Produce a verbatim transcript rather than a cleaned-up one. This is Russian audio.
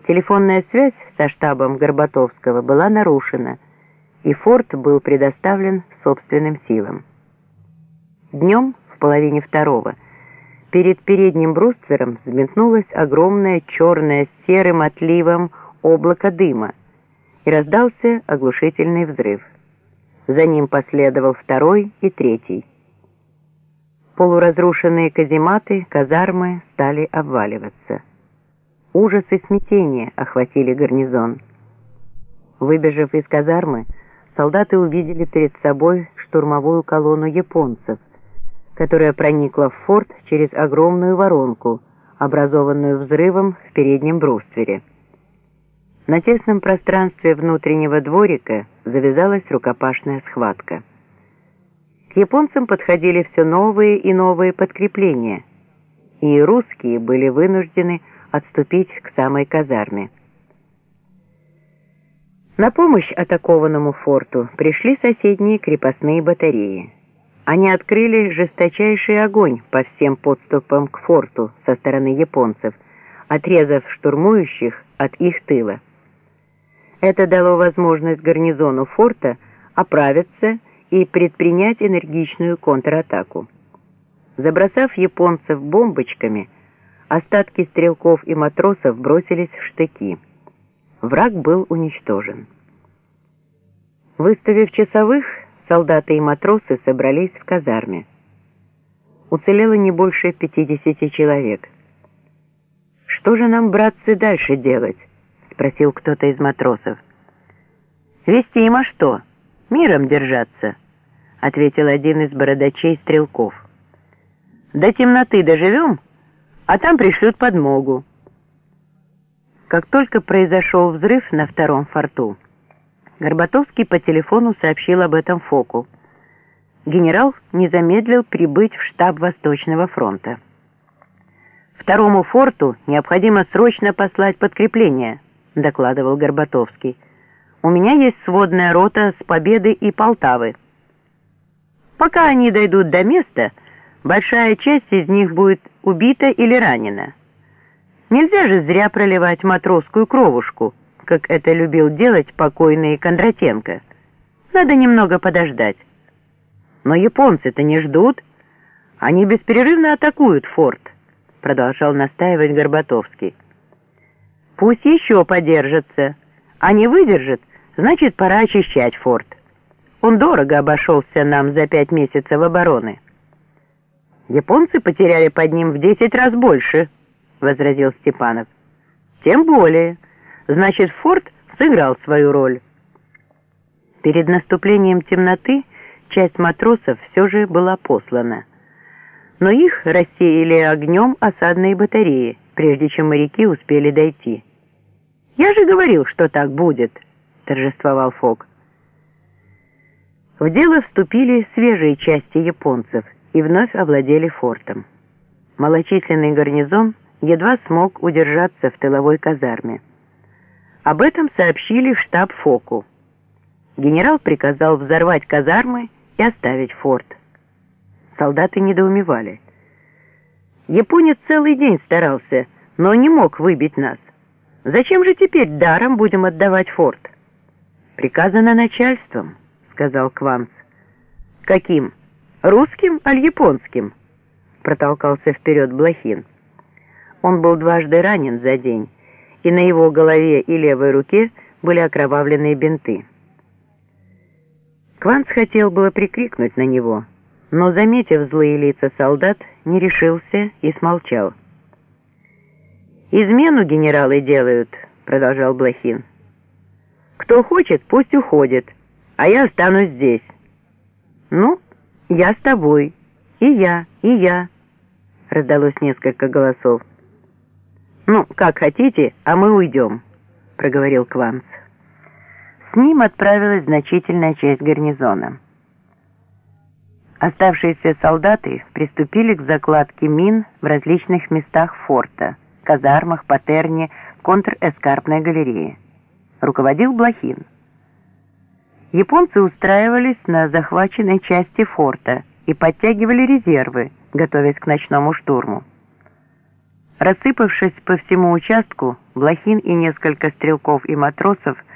Телефонная связь со штабом Горбатовского была нарушена, и форт был предоставлен собственным силам. Днем, в половине второго, перед передним бруствером взметнулось огромное черное с серым отливом облако дыма, и раздался оглушительный взрыв. За ним последовал второй и третий. Полуразрушенные казематы, казармы стали обваливаться. Ужас и смятение охватили гарнизон. Выбежав из казармы, солдаты увидели перед собой штурмовую колонну японцев, которая проникла в форт через огромную воронку, образованную взрывом в переднем бруствере. На тесном пространстве внутреннего дворика завязалась рукопашная схватка. К японцам подходили все новые и новые подкрепления, и русские были вынуждены отступить к самой казарме. На помощь атакованному форту пришли соседние крепостные батареи. Они открыли жесточайший огонь по всем подступам к форту со стороны японцев, отрезав штурмующих от их тыла. Это дало возможность гарнизону форта оправиться и предпринять энергичную контратаку. Забросав японцев бомбочками, остатки стрелков и матросов бросились в штыки. Враг был уничтожен. Выставив часовых, солдаты и матросы собрались в казарме. Уцелело не больше пятидесяти человек. «Что же нам, братцы, дальше делать?» — спросил кто-то из матросов. «Вести им, а что? Миром держаться», — ответил один из бородачей-стрелков. «До темноты доживем, а там пришлют подмогу». Как только произошел взрыв на втором форту, Горбатовский по телефону сообщил об этом Фоку. Генерал не замедлил прибыть в штаб Восточного фронта. «Второму форту необходимо срочно послать подкрепление», — докладывал Горбатовский. «У меня есть сводная рота с Победы и Полтавы. Пока они дойдут до места, большая часть из них будет убита или ранена. Нельзя же зря проливать матросскую кровушку, как это любил делать покойный Кондратенко. Надо немного подождать. Но японцы-то не ждут. Они беспрерывно атакуют форт», — продолжал настаивать Горбатовский. «Пусть еще подержатся. А не выдержат, значит, пора очищать форт. Он дорого обошелся нам за пять месяцев обороны». «Японцы потеряли под ним в десять раз больше», — возразил Степанов. «Тем более. Значит, форт сыграл свою роль». Перед наступлением темноты часть матросов все же была послана. Но их рассеяли огнем осадные батареи, прежде чем моряки успели дойти. «Я же говорил, что так будет», — торжествовал Фок. В дело вступили свежие части японцев и вновь овладели фортом. Малочисленный гарнизон едва смог удержаться в тыловой казарме. Об этом сообщили в штаб Фоку. Генерал приказал взорвать казармы и оставить форт. Солдаты недоумевали. «Японец целый день старался, но не мог выбить нас. Зачем же теперь даром будем отдавать форт?» «Приказано начальством», — сказал Кванц. «Каким? Русским, аль японским?» — протолкался вперед Блохин. Он был дважды ранен за день, и на его голове и левой руке были окровавленные бинты. Кванц хотел было прикрикнуть на него, но, заметив злые лица солдат, не решился и смолчал. «Измену генералы делают», — продолжал Блохин. «Кто хочет, пусть уходит, а я останусь здесь». «Ну, я с тобой, и я, и я», — раздалось несколько голосов. «Ну, как хотите, а мы уйдем», — проговорил Кванц. С ним отправилась значительная часть гарнизона. Оставшиеся солдаты приступили к закладке мин в различных местах форта, казармах, патерне, контр-эскарпной галерее. Руководил Блохин. Японцы устраивались на захваченной части форта и подтягивали резервы, готовясь к ночному штурму. Рассыпавшись по всему участку, Блохин и несколько стрелков и матросов